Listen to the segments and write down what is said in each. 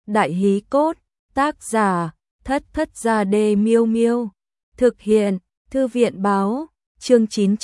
Đại hí cốt, tác giả, Thất Thất Gia Đê Miêu Miêu. Thực hiện, Thư viện báo, chương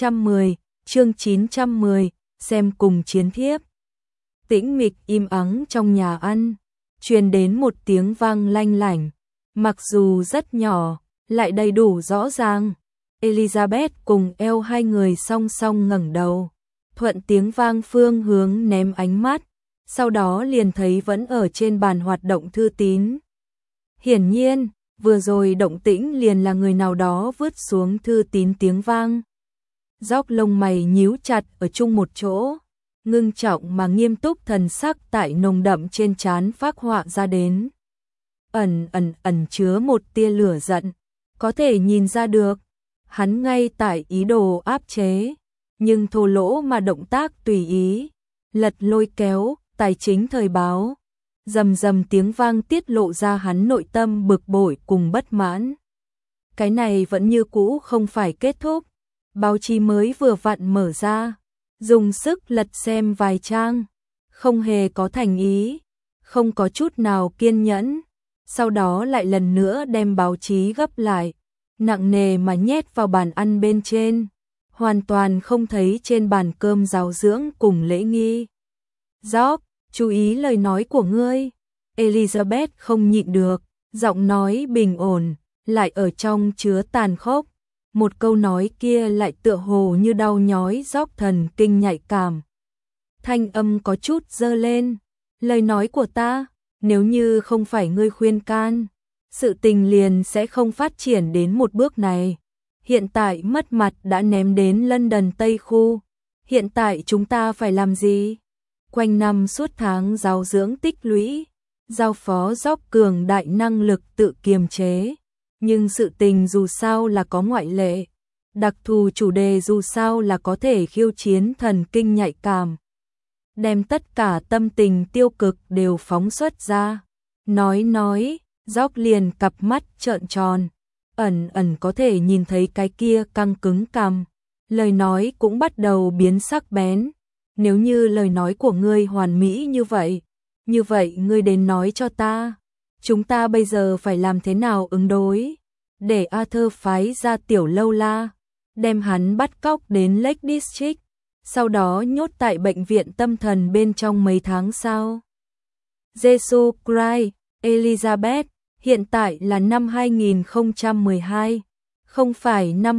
910, xem cùng chiến thiếp. Tĩnh mịch im ắng trong nhà ăn, truyền đến một tiếng vang lanh lảnh, mặc dù rất nhỏ, lại đầy đủ rõ ràng. Elizabeth cùng eo hai người song song ngẩng đầu, thuận tiếng vang phương hướng ném ánh mắt, sau đó liền thấy vẫn ở trên bàn hoạt động thư tín. Hiển nhiên, vừa rồi động tĩnh liền là người nào đó vứt xuống thư tín tiếng vang. Dóc lông mày nhíu chặt ở chung một chỗ, ngưng trọng mà nghiêm túc, thần sắc tại nồng đậm trên trán phác họa ra đến. Ẩn chứa một tia lửa giận, có thể nhìn ra được, hắn ngay tại ý đồ áp chế, nhưng thô lỗ mà động tác tùy ý, lật lôi kéo, tài chính thời báo. Rầm rầm tiếng vang tiết lộ ra hắn nội tâm bực bội cùng bất mãn. Cái này vẫn như cũ không phải kết thúc. Báo chí mới vừa vặn mở ra, dùng sức lật xem vài trang, không hề có thành ý, không có chút nào kiên nhẫn. Sau đó lại lần nữa đem báo chí gấp lại, nặng nề mà nhét vào bàn ăn bên trên, hoàn toàn không thấy trên bàn cơm giáo dưỡng cùng lễ nghi. Gióc, chú ý lời nói của ngươi. Elizabeth không nhịn được, giọng nói bình ổn, lại ở trong chứa tàn khốc. Một câu nói kia lại tựa hồ như đau nhói Gióc thần kinh nhạy cảm. Thanh âm có chút dơ lên. Lời nói của ta, nếu như không phải ngươi khuyên can, sự tình liền sẽ không phát triển đến một bước này. Hiện tại mất mặt đã ném đến London Tây Khu. Hiện tại chúng ta phải làm gì? Quanh năm suốt tháng giáo dưỡng tích lũy, giao phó Gióc cường đại năng lực tự kiềm chế. Nhưng sự tình dù sao là có ngoại lệ, đặc thù chủ đề dù sao là có thể khiêu chiến thần kinh nhạy cảm. Đem tất cả tâm tình tiêu cực đều phóng xuất ra. Nói, Gióc liền cặp mắt trợn tròn, ẩn có thể nhìn thấy cái kia căng cứng cằm. Lời nói cũng bắt đầu biến sắc bén. Nếu như lời nói của ngươi hoàn mỹ như vậy ngươi đến nói cho ta. Chúng ta bây giờ phải làm thế nào ứng đối? Để Arthur phái ra tiểu lâu la, đem hắn bắt cóc đến Lake District, sau đó nhốt tại bệnh viện tâm thần bên trong mấy tháng sau. Jesus Christ, Elizabeth, hiện tại là năm 2012, không phải năm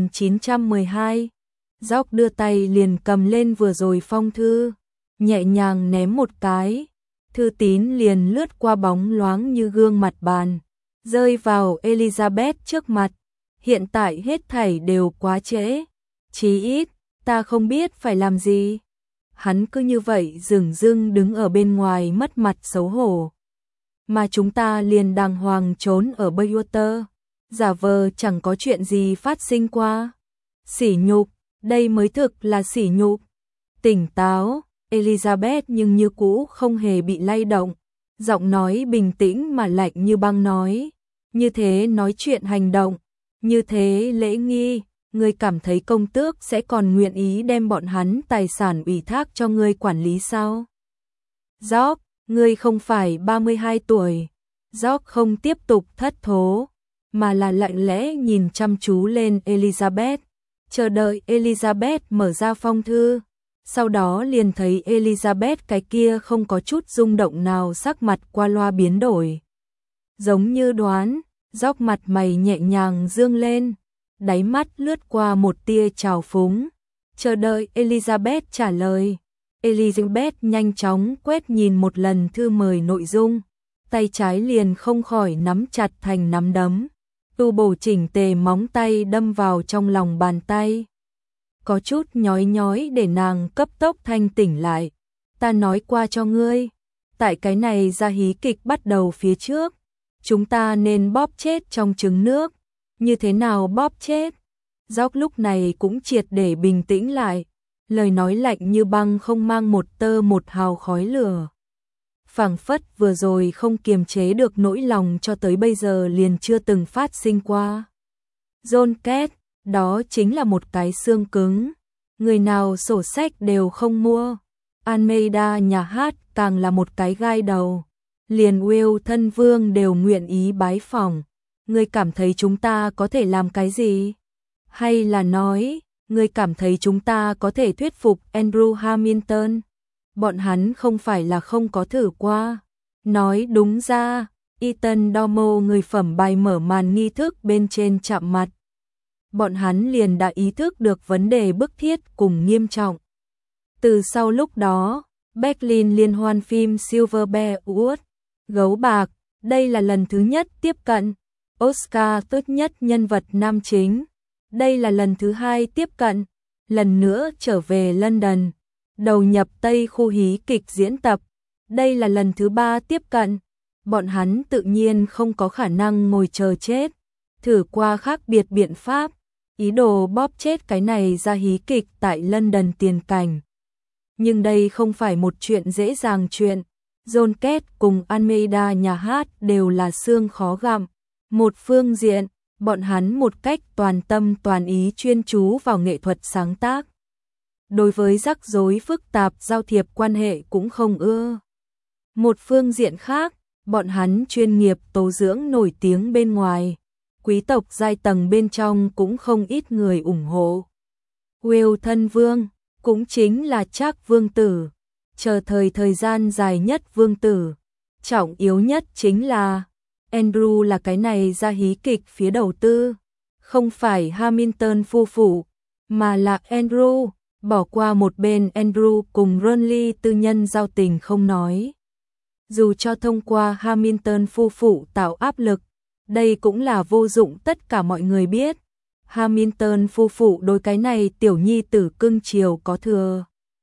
1912. Gióc đưa tay liền cầm lên vừa rồi phong thư, nhẹ nhàng ném một cái. Thư tín liền lướt qua bóng loáng như gương mặt bàn, rơi vào Elizabeth trước mặt. Hiện tại hết thảy đều quá trễ. Chí ít, ta không biết phải làm gì. Hắn cứ như vậy dửng dưng đứng ở bên ngoài mất mặt xấu hổ. Mà chúng ta liền đàng hoàng trốn ở Baywater, giả vờ chẳng có chuyện gì phát sinh qua. Sỉ nhục, đây mới thực là sỉ nhục. Tỉnh táo, Elizabeth nhưng như cũ không hề bị lay động, giọng nói bình tĩnh mà lạnh như băng nói, như thế nói chuyện hành động, như thế lễ nghi, ngươi cảm thấy công tước sẽ còn nguyện ý đem bọn hắn tài sản ủy thác cho ngươi quản lý sao? Gióc, ngươi không phải 32 tuổi. Gióc không tiếp tục thất thố, mà là lạnh lẽ nhìn chăm chú lên Elizabeth, chờ đợi Elizabeth mở ra phong thư. Sau đó liền thấy Elizabeth cái kia không có chút rung động nào, sắc mặt qua loa biến đổi. Giống như đoán, Gióc mặt mày nhẹ nhàng dương lên, đáy mắt lướt qua một tia trào phúng, chờ đợi Elizabeth trả lời. Elizabeth nhanh chóng quét nhìn một lần thư mời nội dung, tay trái liền không khỏi nắm chặt thành nắm đấm, tu bổ chỉnh tề móng tay đâm vào trong lòng bàn tay. Có chút nhói để nàng cấp tốc thanh tỉnh lại. Ta nói qua cho ngươi, tại cái này ra hí kịch bắt đầu phía trước, chúng ta nên bóp chết trong trứng nước. Như thế nào bóp chết? Gióc lúc này cũng triệt để bình tĩnh lại, lời nói lạnh như băng, không mang một tơ một hào khói lửa. Phảng phất vừa rồi không kiềm chế được nỗi lòng cho tới bây giờ liền chưa từng phát sinh qua. John Kett, đó chính là một cái xương cứng, người nào sổ sách đều không mua. Almeida nhà hát càng là một cái gai đầu. liền Will thân vương đều nguyện ý bái phỏng. Ngươi cảm thấy chúng ta có thể làm cái gì? Hay là nói, ngươi cảm thấy chúng ta có thể thuyết phục Andrew Hamilton? Bọn hắn không phải là không có thử qua. Nói đúng ra, Ethan Dormo người phẩm bài mở màn nghi thức bên trên chạm mặt. Bọn hắn liền đã ý thức được vấn đề bức thiết cùng nghiêm trọng. Từ sau lúc đó, Berlin liên hoan phim Silver Bear Award, Gấu Bạc, đây là lần thứ nhất tiếp cận. Oscar tốt nhất nhân vật nam chính, đây là lần thứ hai tiếp cận. Lần nữa trở về London, đầu nhập Tây khu hí kịch diễn tập, đây là lần thứ ba tiếp cận. Bọn hắn tự nhiên không có khả năng ngồi chờ chết, thử qua khác biệt biện pháp, ý đồ bóp chết cái này ra hí kịch tại London tiền cảnh. Nhưng đây không phải một chuyện dễ dàng chuyện. John Kết cùng Almeida nhà hát đều là xương khó gặm. Một phương diện, bọn hắn một cách toàn tâm toàn ý chuyên chú vào nghệ thuật sáng tác. Đối với rắc rối phức tạp giao thiệp quan hệ cũng không ưa. Một phương diện khác, bọn hắn chuyên nghiệp tố dưỡng nổi tiếng bên ngoài. Quý tộc giai tầng bên trong cũng không ít người ủng hộ. Will thân vương, cũng chính là Charles vương tử, chờ thời gian dài nhất vương tử. Trọng yếu nhất chính là Andrew là cái này ra hí kịch phía đầu tư, không phải Hamilton phu phụ, mà là Andrew. Bỏ qua một bên Andrew cùng Ronly tư nhân giao tình không nói. Dù cho thông qua Hamilton phu phụ tạo áp lực, đây cũng là vô dụng, tất cả mọi người biết. Hamilton phu phụ đối cái này tiểu nhi tử cưng chiều có thừa.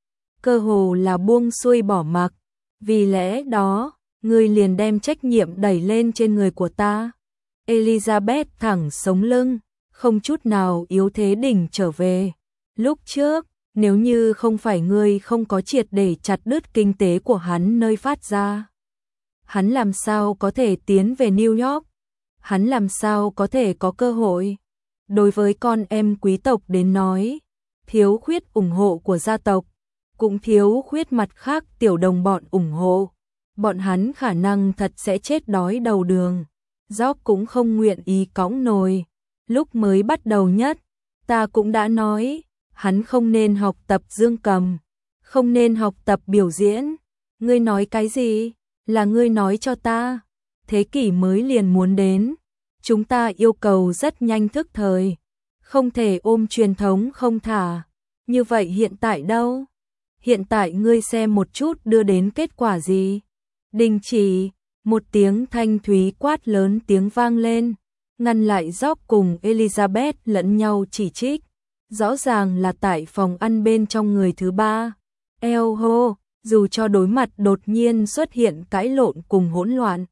Cơ hồ là buông xuôi bỏ mặc. Vì lẽ đó, ngươi liền đem trách nhiệm đẩy lên trên người của ta. Elizabeth thẳng sống lưng, không chút nào yếu thế đỉnh trở về. Lúc trước, nếu như không phải ngươi không có triệt để chặt đứt kinh tế của hắn nơi phát ra, hắn làm sao có thể tiến về New York? Hắn làm sao có thể có cơ hội? Đối với con em quý tộc đến nói, thiếu khuyết ủng hộ của gia tộc, cũng thiếu khuyết mặt khác tiểu đồng bọn ủng hộ. Bọn hắn khả năng thật sẽ chết đói đầu đường. Job cũng không nguyện ý cõng nồi. Lúc mới bắt đầu nhất, ta cũng đã nói, hắn không nên học tập dương cầm, không nên học tập biểu diễn. Ngươi nói cái gì? Là ngươi nói cho ta. Thế kỷ mới liền muốn đến. Chúng ta yêu cầu rất nhanh thức thời, không thể ôm truyền thống không thả. Như vậy hiện tại đâu? Hiện tại ngươi xem một chút đưa đến kết quả gì? Đình chỉ, một tiếng thanh thúy quát lớn tiếng vang lên, ngăn lại Job cùng Elizabeth lẫn nhau chỉ trích. Rõ ràng là tại phòng ăn bên trong người thứ ba. Eo hô, dù cho đối mặt đột nhiên xuất hiện cãi lộn cùng hỗn loạn.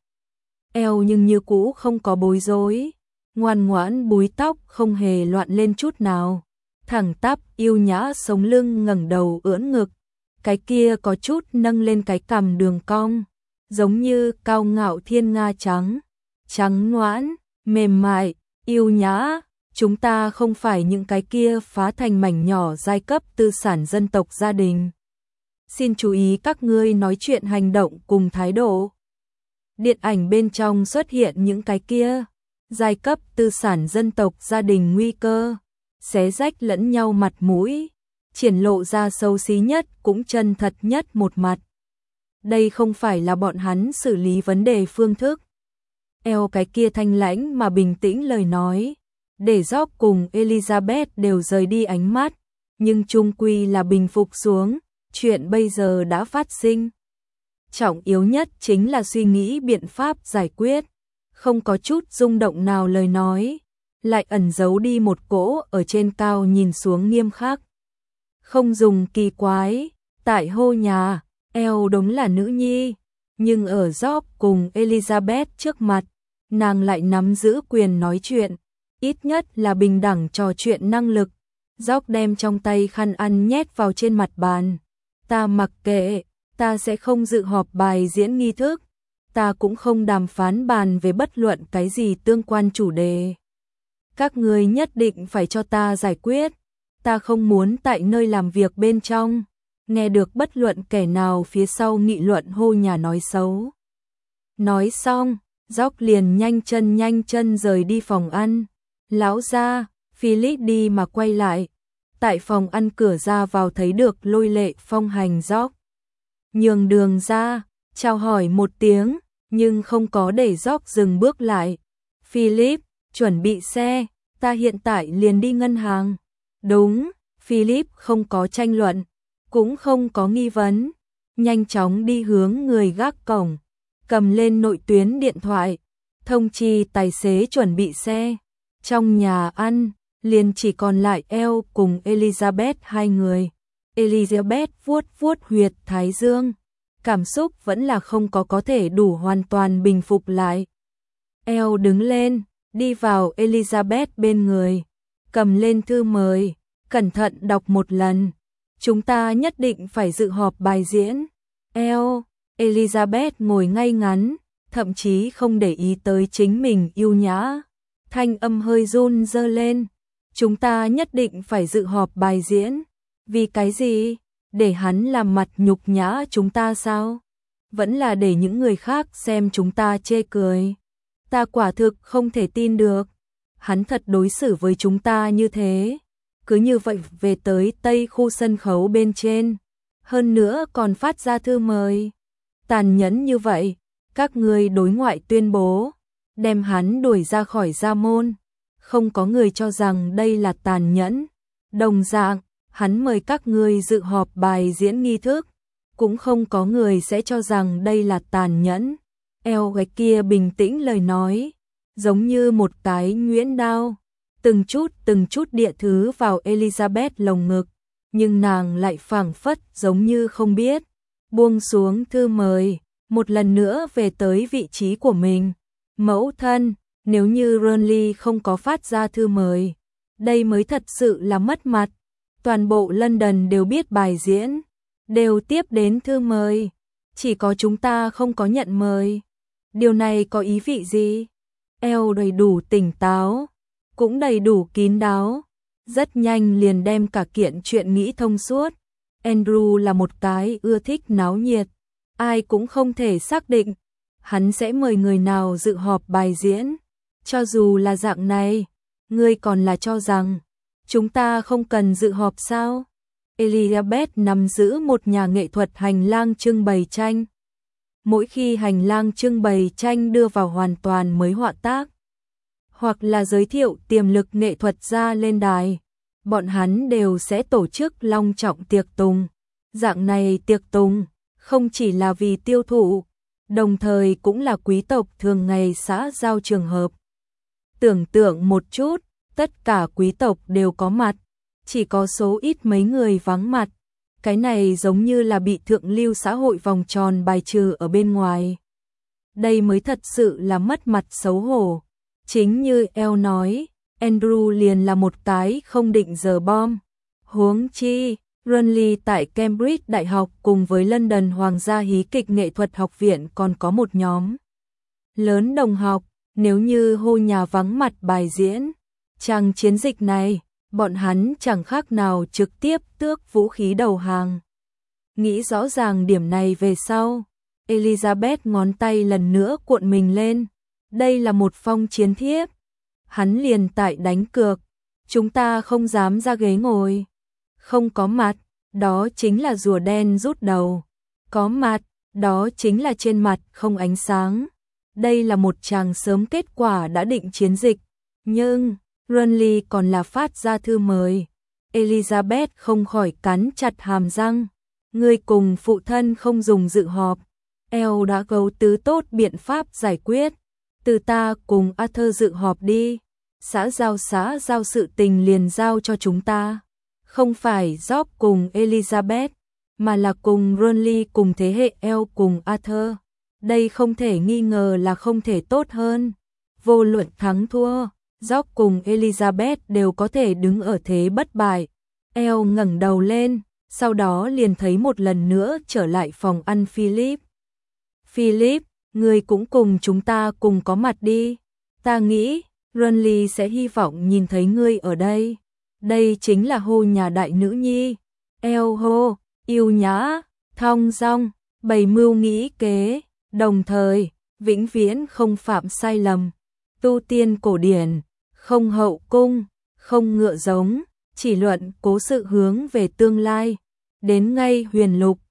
Eo nhưng như cũ không có bối rối, ngoan ngoãn búi tóc không hề loạn lên chút nào. Thẳng tắp yêu nhã sống lưng ngẩng đầu ưỡn ngực, cái kia có chút nâng lên cái cằm đường cong, giống như cao ngạo thiên nga trắng, trắng ngoãn, mềm mại, yêu nhã. Chúng ta không phải những cái kia phá thành mảnh nhỏ giai cấp tư sản dân tộc gia đình. Xin chú ý các ngươi nói chuyện hành động cùng thái độ. Điện ảnh bên trong xuất hiện những cái kia giai cấp tư sản dân tộc gia đình nguy cơ xé rách lẫn nhau mặt mũi, triển lộ ra xấu xí nhất cũng chân thật nhất một mặt. Đây không phải là bọn hắn xử lý vấn đề phương thức. Eo cái kia thanh lãnh mà bình tĩnh lời nói, để Job cùng Elizabeth đều rời đi ánh mắt, nhưng chung quy là bình phục xuống, chuyện bây giờ đã phát sinh. Trọng yếu nhất chính là suy nghĩ biện pháp giải quyết, không có chút rung động nào lời nói, lại ẩn giấu đi một cỗ ở trên cao nhìn xuống nghiêm khắc. Không dùng kỳ quái, tại hô nhà, eo đúng là nữ nhi, nhưng ở Job cùng Elizabeth trước mặt, nàng lại nắm giữ quyền nói chuyện, ít nhất là bình đẳng trò chuyện năng lực. Job đem trong tay khăn ăn nhét vào trên mặt bàn. Ta mặc kệ, ta sẽ không dự họp bài diễn nghi thức, ta cũng không đàm phán bàn về bất luận cái gì tương quan chủ đề. Các ngươi nhất định phải cho ta giải quyết, ta không muốn tại nơi làm việc bên trong nghe được bất luận kẻ nào phía sau nghị luận hô nhà nói xấu. Nói xong, George liền nhanh chân rời đi phòng ăn. Lão gia, Philip đi mà quay lại. Tại phòng ăn cửa ra vào thấy được Lôi Lệ Phong hành George. Nhường đường ra, chào hỏi một tiếng, nhưng không có để George dừng bước lại. Philip, chuẩn bị xe, ta hiện tại liền đi ngân hàng. Đúng, Philip không có tranh luận, cũng không có nghi vấn. Nhanh chóng đi hướng người gác cổng, cầm lên nội tuyến điện thoại, thông chi tài xế chuẩn bị xe. Trong nhà ăn, liền chỉ còn lại Elle cùng Elizabeth hai người. Elizabeth vuốt huyệt thái dương, cảm xúc vẫn là không có thể đủ hoàn toàn bình phục lại. Elle đứng lên, đi vào Elizabeth bên người, cầm lên thư mời, cẩn thận đọc một lần. Chúng ta nhất định phải dự họp bài diễn. Elizabeth ngồi ngay ngắn, thậm chí không để ý tới chính mình yêu nhã. Thanh âm hơi run dơ lên. Chúng ta nhất định phải dự họp bài diễn. Vì cái gì? Để hắn làm mặt nhục nhã chúng ta sao? Vẫn là để những người khác xem chúng ta chê cười. Ta quả thực không thể tin được. Hắn thật đối xử với chúng ta như thế. Cứ như vậy về tới Tây khu sân khấu bên trên. Hơn nữa còn phát ra thư mời. Tàn nhẫn như vậy, các ngươi đối ngoại tuyên bố, đem hắn đuổi ra khỏi gia môn. Không có người cho rằng đây là tàn nhẫn. Đồng dạng, hắn mời các ngươi dự họp bài diễn nghi thức, cũng không có người sẽ cho rằng đây là tàn nhẫn. Gái kia bình tĩnh lời nói, giống như một cái nhuyễn đao, từng chút địa thứ vào Elizabeth lồng ngực, nhưng nàng lại phảng phất giống như không biết, buông xuống thư mời, một lần nữa về tới vị trí của mình. Mẫu thân, nếu như Burnley không có phát ra thư mời, đây mới thật sự là mất mặt. Toàn bộ London đều biết bài diễn, đều tiếp đến thư mời, chỉ có chúng ta không có nhận mời. Điều này có ý vị gì? Đầy đủ tỉnh táo, cũng đầy đủ kín đáo, rất nhanh liền đem cả kiện chuyện nghĩ thông suốt. Andrew là một cái ưa thích náo nhiệt, ai cũng không thể xác định hắn sẽ mời người nào dự họp bài diễn. Cho dù là dạng này, ngươi còn là cho rằng chúng ta không cần dự họp sao? Elizabeth nắm giữ một nhà nghệ thuật hành lang trưng bày tranh. Mỗi khi hành lang trưng bày tranh đưa vào hoàn toàn mới họa tác, hoặc là giới thiệu tiềm lực nghệ thuật ra lên đài, bọn hắn đều sẽ tổ chức long trọng tiệc tùng. Dạng này tiệc tùng không chỉ là vì tiêu thụ, đồng thời cũng là quý tộc thường ngày xã giao trường hợp. Tưởng tượng một chút, tất cả quý tộc đều có mặt, chỉ có số ít mấy người vắng mặt. Cái này giống như là bị thượng lưu xã hội vòng tròn bài trừ ở bên ngoài. Đây mới thật sự là mất mặt xấu hổ. Chính như Elle nói, Andrew liền là một cái không định giờ bom. Huống chi, Burnley tại Cambridge Đại học cùng với London Hoàng gia hí kịch nghệ thuật học viện còn có một nhóm lớn đồng học. Nếu như hô nhà vắng mặt bài diễn, chàng chiến dịch này, bọn hắn chẳng khác nào trực tiếp tước vũ khí đầu hàng. Nghĩ rõ ràng điểm này về sau, Elizabeth ngón tay lần nữa cuộn mình lên. Đây là một phong chiến thiếp. Hắn liền tại đánh cược. Chúng ta không dám ra ghế ngồi. Không có mặt, đó chính là rùa đen rút đầu. Có mặt, đó chính là trên mặt không ánh sáng. Đây là một tràng sớm kết quả đã định chiến dịch. Nhưng, Burnley còn là phát ra thư mời. Elizabeth không khỏi cắn chặt hàm răng. Ngươi cùng phụ thân không dùng dự họp. Elle đã gấu tứ tốt biện pháp giải quyết. Từ ta cùng Arthur dự họp đi. Xã giao sự tình liền giao cho chúng ta. Không phải George cùng Elizabeth, mà là cùng Burnley cùng thế hệ Elle cùng Arthur. Đây không thể nghi ngờ là không thể tốt hơn. Vô luận thắng thua, George cùng Elizabeth đều có thể đứng ở thế bất bại. Elle ngẩng đầu lên, sau đó liền thấy một lần nữa trở lại phòng ăn Philip. Philip, ngươi cũng cùng chúng ta cùng có mặt đi. Ta nghĩ, Burnley sẽ hy vọng nhìn thấy ngươi ở đây. Đây chính là hô nhà đại nữ nhi. Elle hô, yêu nhã, thong dong, bày mưu nghĩ kế. Đồng thời, vĩnh viễn không phạm sai lầm. Tu tiên cổ điển, không hậu cung, không ngựa giống, chỉ luận cố sự hướng về tương lai. Đến ngay huyền lục,